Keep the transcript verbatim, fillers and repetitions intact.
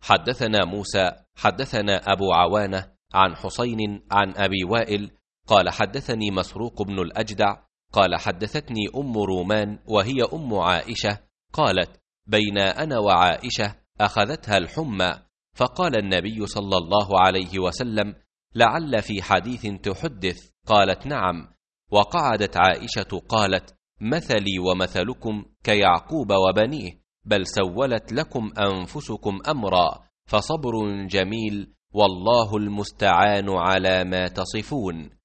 حدثنا موسى حدثنا أبو عوانة عن حسين عن أبي وائل قال حدثني مسروق بن الأجدع قال حدثتني أم رومان وهي أم عائشة قالت بين أنا وعائشة أخذتها الحمى فقال النبي صلى الله عليه وسلم لعل في حديث تحدث قالت نعم وقعدت عائشة قالت مثلي ومثلكم كيعقوب وبنيه بل سولت لكم أنفسكم أمرا فصبر جميل والله المستعان على ما تصفون.